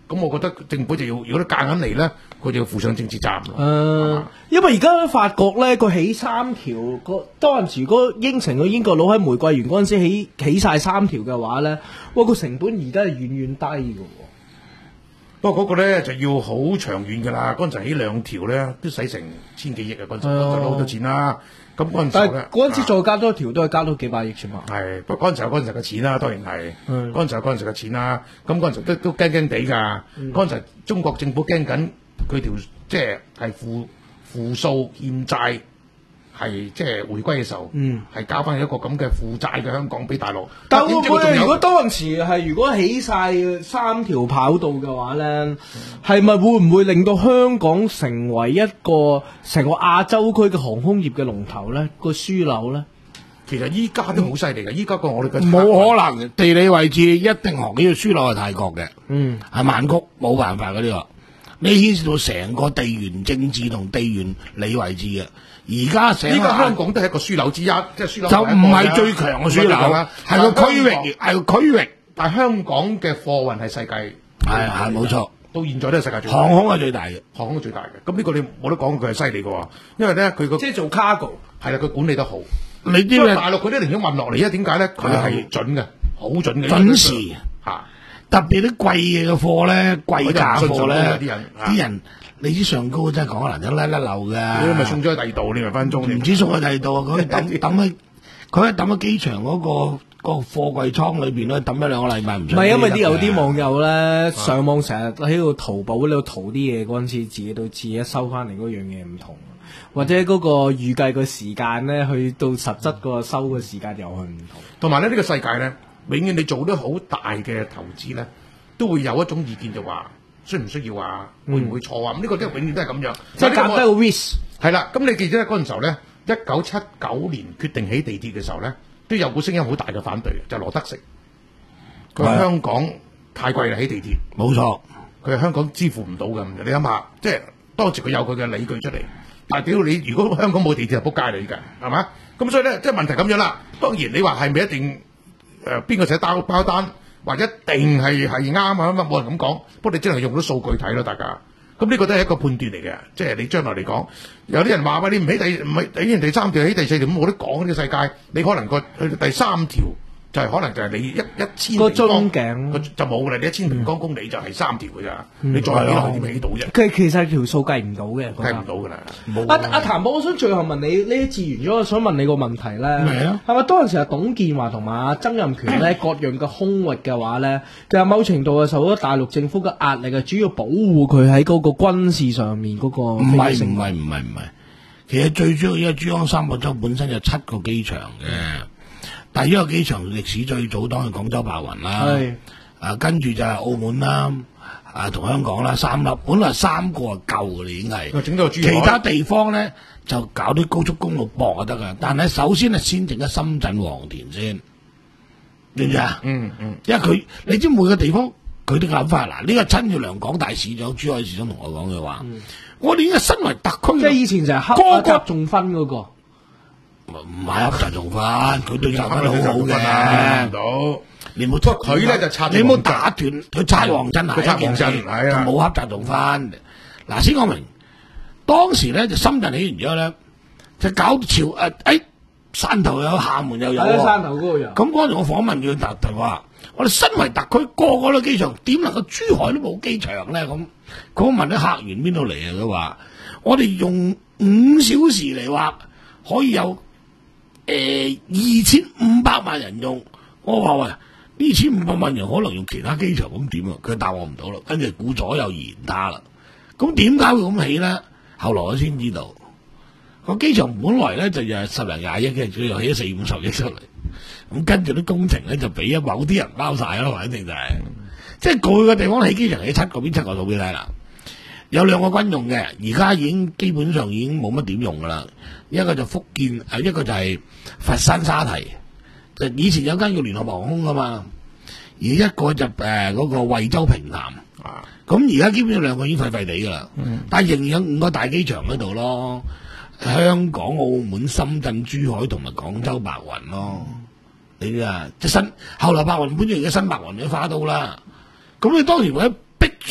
咁我覺得政府就要，如果你夾硬嚟咧，佢就要負上政治責任。
誒、呃，因為而家發覺咧，佢起三條，個當陣時如果應承個英國佬喺玫瑰園嗰陣時起起曬三條嘅話咧，哇，個成本而家係遠遠低嘅喎。
不過嗰個咧就要好長遠㗎啦，嗰陣時起兩條咧都使成千幾億啊，嗰陣時攞好多錢啦。咁嗰陣時
但係嗰陣時再加多條都係加多幾百億啫嘛。
係，不過嗰陣時有嗰陣時嘅錢啦，當然係。嗰陣時有嗰陣時嘅錢啦，咁嗰陣時都都驚驚地㗎。嗰陣時中國政府驚緊佢條即係係負負數欠債。係即係回歸嘅時候，係、嗯、交翻一個咁嘅負債嘅香港俾大陸。
但會唔會如果當時係如果起晒三條跑道嘅話咧，係、嗯、咪會唔會令到香港成為一個成個亞洲區嘅航空業嘅龍頭咧？個樞紐咧？
其實依家都好犀利嘅，依家個我哋嘅
冇可能地理位置一定航呢個樞紐係泰國嘅，嗯，係曼谷冇辦法嘅呢個。你牽涉到成個地緣政治同地緣理位置嘅。而家成
依家香港都係一個樞紐之一，即係樞紐
就唔係最強嘅樞紐，係個區域，係個區域。
但係香港嘅貨運係世界
係係冇錯，
到現在都係世界最大。
航空係最大嘅，
航空係最大嘅。咁呢個你冇得講，佢係犀利嘅喎，因為咧佢個
即係做 cargo
係啦，佢管理得好。
你知唔知
大陸佢都寧願運落嚟啊？點解咧？佢係準嘅，好準嘅，
準時
嚇。
特別啲貴嘢嘅貨咧，貴價貨咧，
啲人
啲人。你知上高真係講難聽甩甩漏㗎，
你咪送咗去第二度，你咪分鐘。
唔知送去第二度啊！佢抌抌喺佢喺抌喺機場嗰、嗰個、嗰個貨櫃倉裏邊咧，抌咗兩個禮拜唔出。
唔係因為啲有啲網友咧上網成日喺度淘寶呢度淘啲嘢嗰陣時，自己都自己收翻嚟嗰樣嘢唔同，或者嗰個預計個時間咧，去到實質個收嘅時間又係唔同。
同埋咧，呢、呢個世界咧，永遠你做啲好大嘅投資咧，都會有一種意見就話。需唔需要啊？會唔會錯啊？咁、嗯、呢、這個都永遠都係咁樣，
即係夾低個 risk。
係啦，咁你記得嗰陣時候咧，一九七九年決定起地鐵嘅時候咧，都有股聲音好大嘅反對，就係、羅德成。佢話香港太貴啦，起地鐵。冇錯，佢話香港支付唔到嘅。你諗下，即係當時佢有佢嘅理據出嚟。但係屌你，如果香港冇地鐵就仆街你㗎，係嘛？咁所以咧，即係問題咁樣啦。當然你話係咪一定誒邊個寫包包單？或一定係係啱啊！咁啊冇人咁講，不過你只能用到數據睇咯，大家。咁呢個都係一個判斷嚟嘅，即係你將來嚟講，有啲人話喂，你唔起第唔係起完第三條起第四條，咁冇得講呢個世界。你可能個去到第三條就係、是、可能就係你一一千
個樽頸，
就冇㗎啦。你一千平方公里就係三條㗎咋、嗯，你再起落去點起到啫？
佢其實條數計唔到嘅，
計唔到㗎啦。
阿阿譚寶，我想最後問你呢一次完咗，我想問你個問題咧，係啊，係咪當陣時係董建華同埋阿曾蔭權咧各樣嘅空域嘅話咧，其實某程度係受咗大陸政府嘅壓力嘅，主要保護佢喺嗰個軍事上面嗰個。唔
係唔係唔係唔係，其實最主要因為珠江三角洲本身有七個機場嘅。但係呢個機場歷史最早當係廣州白雲啦，係啊，跟住就係澳門啦，啊同香港啦三粒，本來三個係夠嘅，已經係。整到其他地方咧就搞啲高速公路駁就得噶，但係首先係先整咗深圳黃田先，知唔知啊？嗯嗯，因為佢你知每個地方佢啲諗法嗱，呢、這個親住梁港大市長珠海市長同我講嘅話，嗯、我哋應該身為特區，
即係以前就係黑個中分嗰個。
唔係合集仲翻，佢對集分好好嘅。到你冇出
佢咧就拆，
你冇打斷佢拆黃鎮係一件事，
係啊，
就冇合集仲翻。嗱，先講明，當時咧就深圳起完之後咧，就搞潮誒，誒、哎，汕頭有，廈門又有，
汕頭嗰個有。
咁嗰陣我訪問佢特特話，我哋身為特區，個個都機場，點能夠珠海都冇機場咧？咁，佢問啲客源邊度嚟啊？佢話我哋用五小時嚟話可以有。誒、呃，二千五百萬人用，我話喂，呢千五百萬人可能用其他機場咁點啊？佢答我唔到啦，跟住估左右言他啦。咁點解會咁起咧？後來我先知道，個機場本來咧就係十零廿億嘅，最後起咗四五十億出嚟。咁跟住啲工程咧就俾咗某啲人包晒咯，反正就係、是，即係過去嘅地方起機場起七個邊七個數俾你啦。有兩個軍用嘅，而家已經基本上已經冇乜點用噶啦。一個就福建，誒一個就係佛山沙堤。就以前有間叫聯合航空噶嘛，而一個就誒嗰、呃那個惠州平潭。咁而家基本上兩個已經廢廢地噶啦。嗯、但係仍然有五個大機場喺度咯，香港、澳門、深圳、珠海同埋廣州白雲咯。你知啊，即新後來白雲搬咗而家新白雲嘅花都啦。咁你當時為咗逼出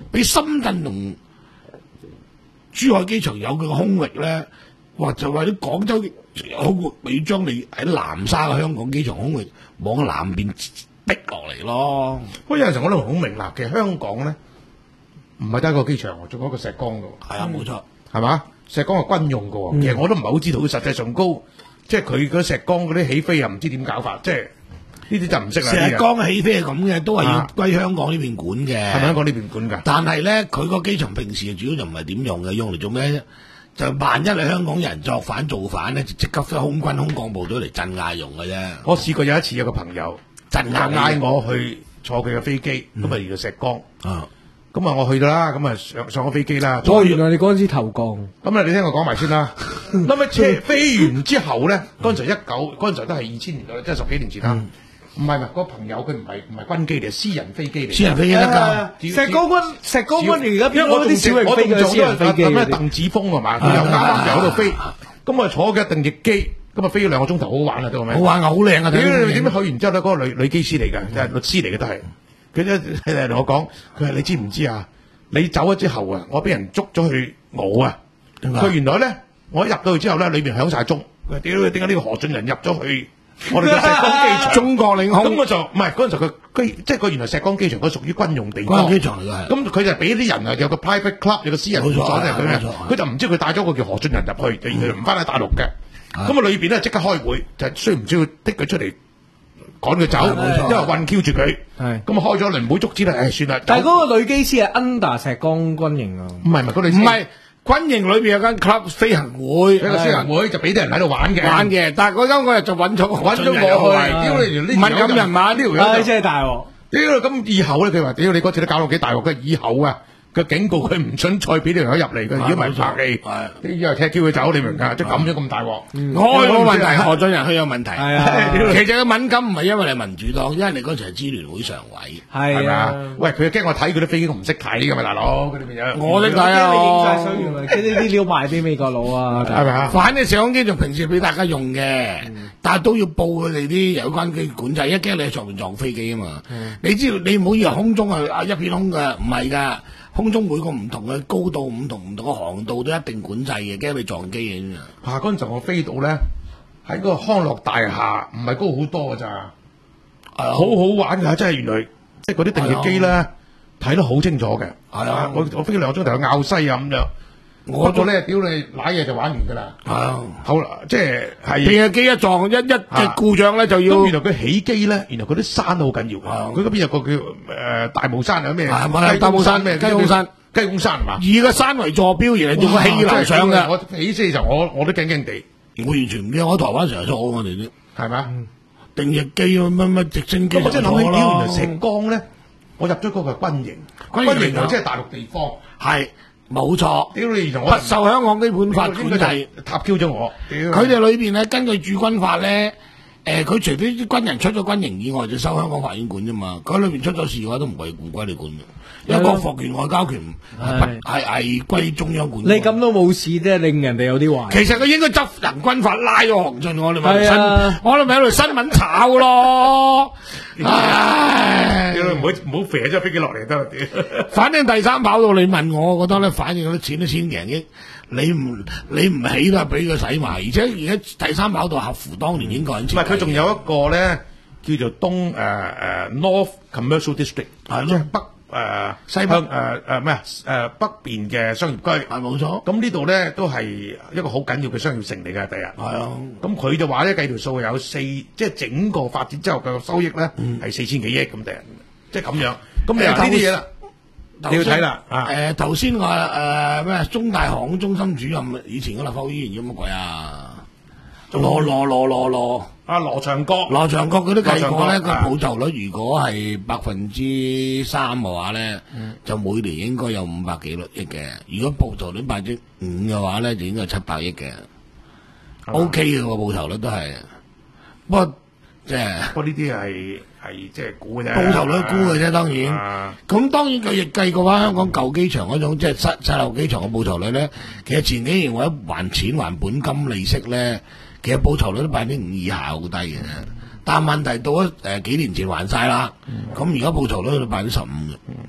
比深圳同珠海機場有佢嘅空域咧，或者或者廣州空域，你將你喺南沙嘅香港機場空域往南邊逼落嚟咯。
不過有陣時我都好明啦，其實香港咧唔係得一個機場，仲有一個石崗㗎喎。
係啊，冇錯，
係嘛？石崗係軍用㗎喎。嗯、其實我都唔係好知道，佢實際上高，即係佢嗰石崗嗰啲起飛又唔知點搞法，即係呢啲就唔識啦。
石崗起飛係咁嘅，都係要歸香港呢邊管嘅。係咪
香港呢邊管㗎？
但係咧，佢個機場平時主要就唔係點用嘅，用嚟做咩啫？就萬一你香港人作反造反咧，就即刻飛空軍空降部隊嚟鎮壓用嘅啫。
我試過有一次有個朋友鎮壓嗌我去坐佢嘅飛機，咁啊嚟到石崗。啊，咁啊我去到啦，咁啊上上咗飛機啦。
哦，原來你嗰陣時投降。
咁啊，你聽我講埋先啦。咁啊車飛完之後咧，嗰陣時一九，嗰陣時都係二千年代，即係十幾年前啦。唔係唔係，個朋友佢唔係唔係軍機嚟，私人飛機嚟。
私人飛機得㗎。
石崗軍石崗軍而家變咗啲小型飛機嘅私人飛機。
咩鄧子峰係嘛？佢又啱啱就喺度飛，咁啊坐嘅定翼機，咁啊飛咗兩個鐘頭，好玩啊，都係咪？
好玩啊，好靚啊！
點點解去完之後咧，嗰個女女機師嚟㗎，就係律師嚟嘅都係。佢咧同我講，佢話你知唔知啊？你走咗之後啊，我俾人捉咗去熬啊！佢原來咧，我一入到去之後咧，裏邊響晒鐘。佢話屌，點解呢個何俊仁入咗去？我哋嘅石崗機場，
中國領空。
咁我就唔係嗰陣時佢機，即係佢原來石崗機場佢屬於軍用地方。
軍機場嚟㗎。
咁佢就俾啲人啊，有個 private club，有個私人會所嘅佢嘅。佢就唔知佢帶咗個叫何俊仁入去，就原來唔翻喺大陸嘅。咁啊裏邊咧即刻開會，就需唔需要剔佢出嚟趕佢走？因為困 Q 住佢。係。咁啊開咗輪會足之啦，誒算啦。
但係嗰個女機師係 under 石崗軍營啊。
唔係唔係，嗰女
唔係。軍營裏邊有間 club 飛行會，
一個飛行會就俾啲人喺度玩嘅，
玩嘅。但係嗰間嗰日就揾咗
揾咗我去，屌你！呢
敏感人物呢條
友
真係大鑊。
屌咁以後咧，佢話屌你嗰次都搞到幾大鑊，佢以後啊。佢警告佢唔准再俾呢條友入嚟嘅，如果唔係拍戲，啲以後踢叫佢走，你明㗎？即係咁樣咁大鑊。
我冇問題，何俊仁佢有問題。
係啊，
其實佢敏感唔係因為你民主黨，因為你嗰陣係支聯會常委。
係啊，
喂，佢驚我睇佢啲飛機，我唔識睇㗎嘛，大佬。嗰啲咩嘢？
我識睇啊！
你影晒相，原來呢啲料賣俾美國佬啊，
係咪啊？
反正上機就平時俾大家用嘅，但係都要報佢哋啲有關機管制，一驚你喺上面撞飛機啊嘛。你知道你唔好以為空中係啊一片空㗎，唔係㗎。空中每個唔同嘅高度、唔同唔同嘅航道都一定管制嘅，驚你撞機嘅。
啊！嗰陣時我飛到咧，喺嗰個康樂大廈，唔係高好多㗎咋，好好玩㗎！真係原來即係嗰啲定翼機咧，睇得好清楚嘅。係啊，我我飛兩個鐘頭去拗西啊咁樣。我個咧，屌你揦嘢就玩完㗎啦。係啊，好啦，即係係
定翼機一撞一一嘅故障咧就要。
咁原來佢起機咧，原來嗰啲山好緊要㗎。佢嗰邊有個叫誒大帽山啊咩？
大帽山咩？雞公山。
雞公山係嘛？
以個山為坐標，而係用個氣流上嘅。
我起飛嘅時候，我我都驚驚地。
我完全唔驚，我喺台灣成日坐我哋啲，
係咪？定
翼機乜乜直升機
我真係諗起，屌原來石崗咧，我入咗嗰個軍營，軍營就即係大陸地方，
係冇錯。
屌你，我
不受香港基本法管制，
塔 Q 咗我。
佢哋裏邊咧，根據駐軍法咧。誒，佢、呃、除非啲軍人出咗軍營以外，就收香港法院管啫嘛。佢裏邊出咗事嘅話，都唔歸唔歸你管嘅。因為國防權、外交權係係係歸中央管。
你咁都冇事啫，令人哋有啲壞。
其實佢應該執人軍法拉咗韓俊，我哋咪新，
啊、
我哋咪喺度新聞炒咯。唉，
你唔好唔好肥咗飛機落嚟得。
反正第三跑道你問我，我覺得咧，反正嗰啲錢都千幾億。你唔你唔起都係俾佢使埋，而且而家第三跑道合乎當年應該。唔係
佢仲有一個咧，叫做東誒誒、uh, North Commercial District，係咯北誒、uh, 西北誒誒咩啊誒北邊嘅商業區，
係冇錯。
咁呢度咧都係一個好緊要嘅商業城嚟㗎，第日。係啊。咁佢就話咧計條數有四，即係整個發展之後嘅收益咧係四千幾億咁第日，即係咁樣。咁你話呢啲嘢啦。你要睇啦，
誒頭先我誒咩中大航空中心主任以前嗰立法會議員叫乜鬼啊？羅羅羅羅羅
啊羅長國，
羅長國佢都計過咧，個報酬率如果係百分之三嘅話咧，嗯、就每年應該有五百幾億嘅；如果報酬率百分之五嘅話咧，就應該係七百億嘅。O K 嘅個報酬率都係，不過即係
不過呢啲係。係即係估嘅啫，
報酬率估嘅啫，當然。咁、啊、當然佢亦計過話香港舊機場嗰種即係西西樓機場嘅報酬率咧，其實前幾年為咗還錢還本金利息咧，其實報酬率都百分之五以下好低嘅。但係問題到咗誒幾年前還晒啦，咁而家報酬率去到百分之十五嘅。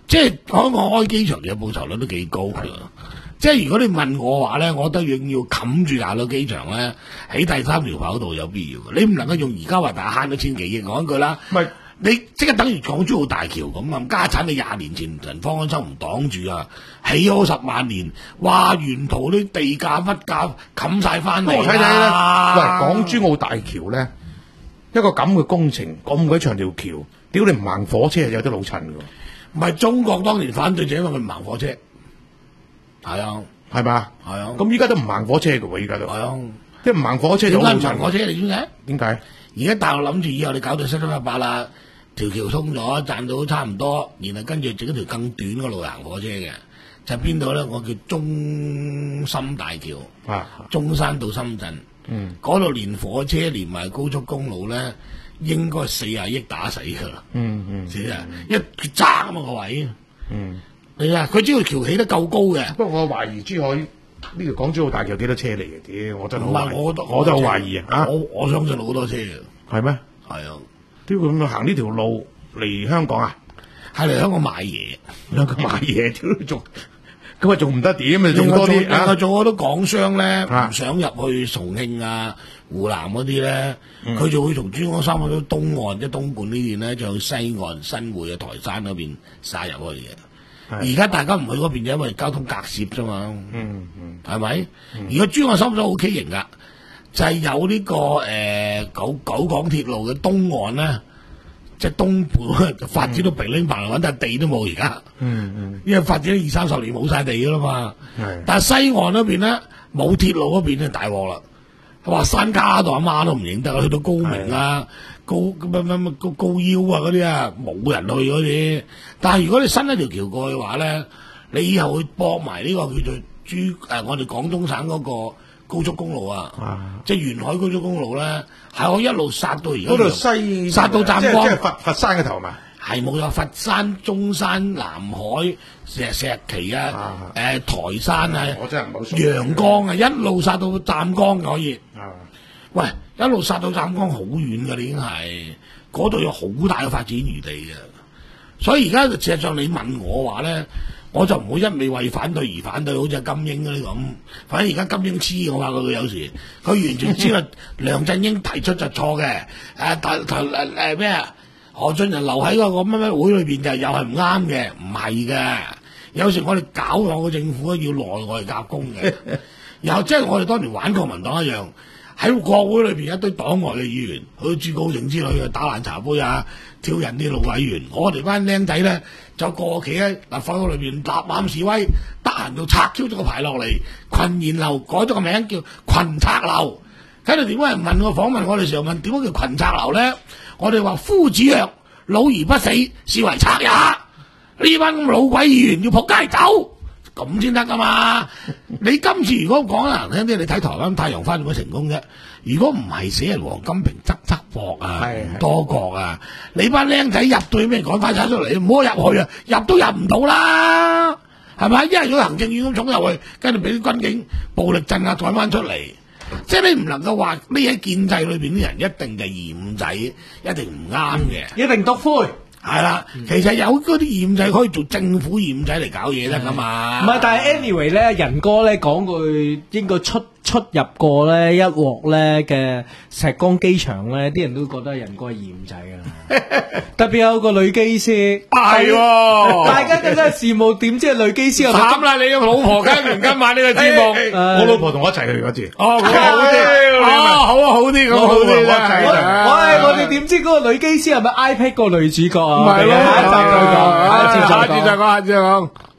即係香港開機場嘅報酬率都幾高㗎。即係如果你問我話咧，我覺得要要冚住大陸機場咧，喺第三條跑道有必要。你唔能夠用而家話大慳咗千幾億講一句啦。
唔係
你即係等於港珠澳大橋咁啊！家產你廿年前人方安洲唔擋住啊，起咗十萬年，哇！沿途啲地價乜價冚晒翻嚟。
我睇睇咧，喂，港珠澳大橋咧，一個咁嘅工程，咁鬼長條橋，屌你唔行火車有啲老襯㗎。
唔係中國當年反對就因為佢唔行火車，係啊，
係嘛？
係啊。
咁依家都唔行火車㗎喎，依家都
係啊，
即係唔行火車就
點解唔
好老襯。
行火車你知唔知？
點解？
而家大陸諗住以後你搞到七七八八啦，條橋通咗，賺到差唔多，然後跟住整一條更短嘅路行火車嘅，就邊度咧？我叫中深大橋，
啊，
中山到深圳，
嗯，
嗰度連火車連埋高速公路咧，應該四廿億打死㗎啦，
嗯嗯，
死啊！一爭啊嘛個位，
嗯，
係啊，佢知道橋起得夠高嘅。
不過我懷疑珠海呢條港珠澳大橋幾多車嚟嘅？屌，我真係
唔
好懷疑，
係我都
我都好懷疑啊！
我我相信好多車嘅，
係咩？
係啊，
屌咁樣行呢條路嚟香港啊？
係嚟香港買嘢，
香港買嘢，屌仲咁啊，仲唔得點啊？仲多啲
啊！
啊！
仲好多港商咧，
啊
唔想入去重慶啊、湖南嗰啲咧，
嗯
佢就會從珠江三角洲東岸即係東莞呢邊咧，就向西岸新會嘅台山嗰邊殺入去嘅。而家大家唔去嗰邊，就因為交通隔涉啫嘛。
嗯嗯，
係咪？而家珠江三角洲好畸形噶，就係有呢個誒九九廣鐵路嘅東岸咧，即係東部發展到平拎棚揾笪地都冇而家。
嗯嗯，
因為發展咗二三十年冇晒地噶啦嘛。
係
但係西岸嗰邊咧冇鐵路嗰邊就大鑊啦。話山卡度阿媽都唔認得，去到高明啊、高乜乜乜高高腰啊嗰啲啊，冇人去嗰啲。但係如果你伸一條橋過去嘅話咧，你以後會駁埋呢個叫做珠誒、呃，我哋廣東省嗰個高速公路啊，
啊
即係沿海高速公路咧，係我一路殺到而家
嗰度西
殺到湛江，
即係即係佛佛山嘅頭嘛？
係冇錯，佛山、中山、南海、石石岐啊，誒、
啊
呃、台山啊，
我真係唔好熟
陽江啊，一路殺到湛江可以。
啊，
喂，一路殺到湛江好遠㗎，已經係嗰度有好大嘅發展餘地嘅。所以而家事實上你問我話咧，我就唔會一味為反對而反對，好似金英嗰啲咁。反正而家金英黐我話佢有時，佢完全知道梁振英提出就錯嘅。誒頭頭誒誒咩啊？何俊仁留喺嗰個乜乜會裏邊就又係唔啱嘅，唔係嘅。有時我哋搞我個政府要內外夾攻嘅，然後即係我哋當年玩國民黨一樣，喺國會裏邊一堆黨外嘅議員，好似朱高正之類嘅打爛茶杯啊，挑釁啲老委員。我哋班僆仔咧就過企喺立法會裏邊立攬示威，得閒就拆咗個牌落嚟，群賢樓改咗個名叫群賊樓。喺度點解人問我訪問我哋時候問點解叫群賊樓咧？我哋話夫子曰：老而不死，是為賊也。呢班咁老鬼議員要撲街走，咁先得噶嘛？你今次如果講得難聽啲，你睇台灣太陽花點樣成功啫？如果唔係死人黃金平側側膊啊，多國啊，你班僆仔入到咩趕快晒出嚟，唔好入去啊，入都入唔到啦，係咪？一係如果行政院咁衝入去，跟住俾啲軍警暴力鎮壓趕翻出嚟。即係你唔能夠話呢喺建制裏邊啲人一定就係二五仔，一定唔啱嘅，
一定篤灰。
係啦，其實有嗰啲二五仔可以做政府二五仔嚟搞嘢得噶嘛。
唔係，但係 anyway 咧，仁哥咧講句應該出出入過咧一鑊咧嘅石崗機場咧，啲人都覺得仁哥係二五仔噶啦。特別有個女機師，
係喎，
大家更加羨慕，點知係女機師又
慘啦！你個老婆梗係唔跟買呢個節目，我老婆同我一齊去嗰次。哦，好啲，哦，好啊，好啲，咁好啲啦。
喂，我哋點知嗰個女機師係咪 iPad 個女主角啊？
唔係咯，
下一集再講，
下一節再講，下一節再講。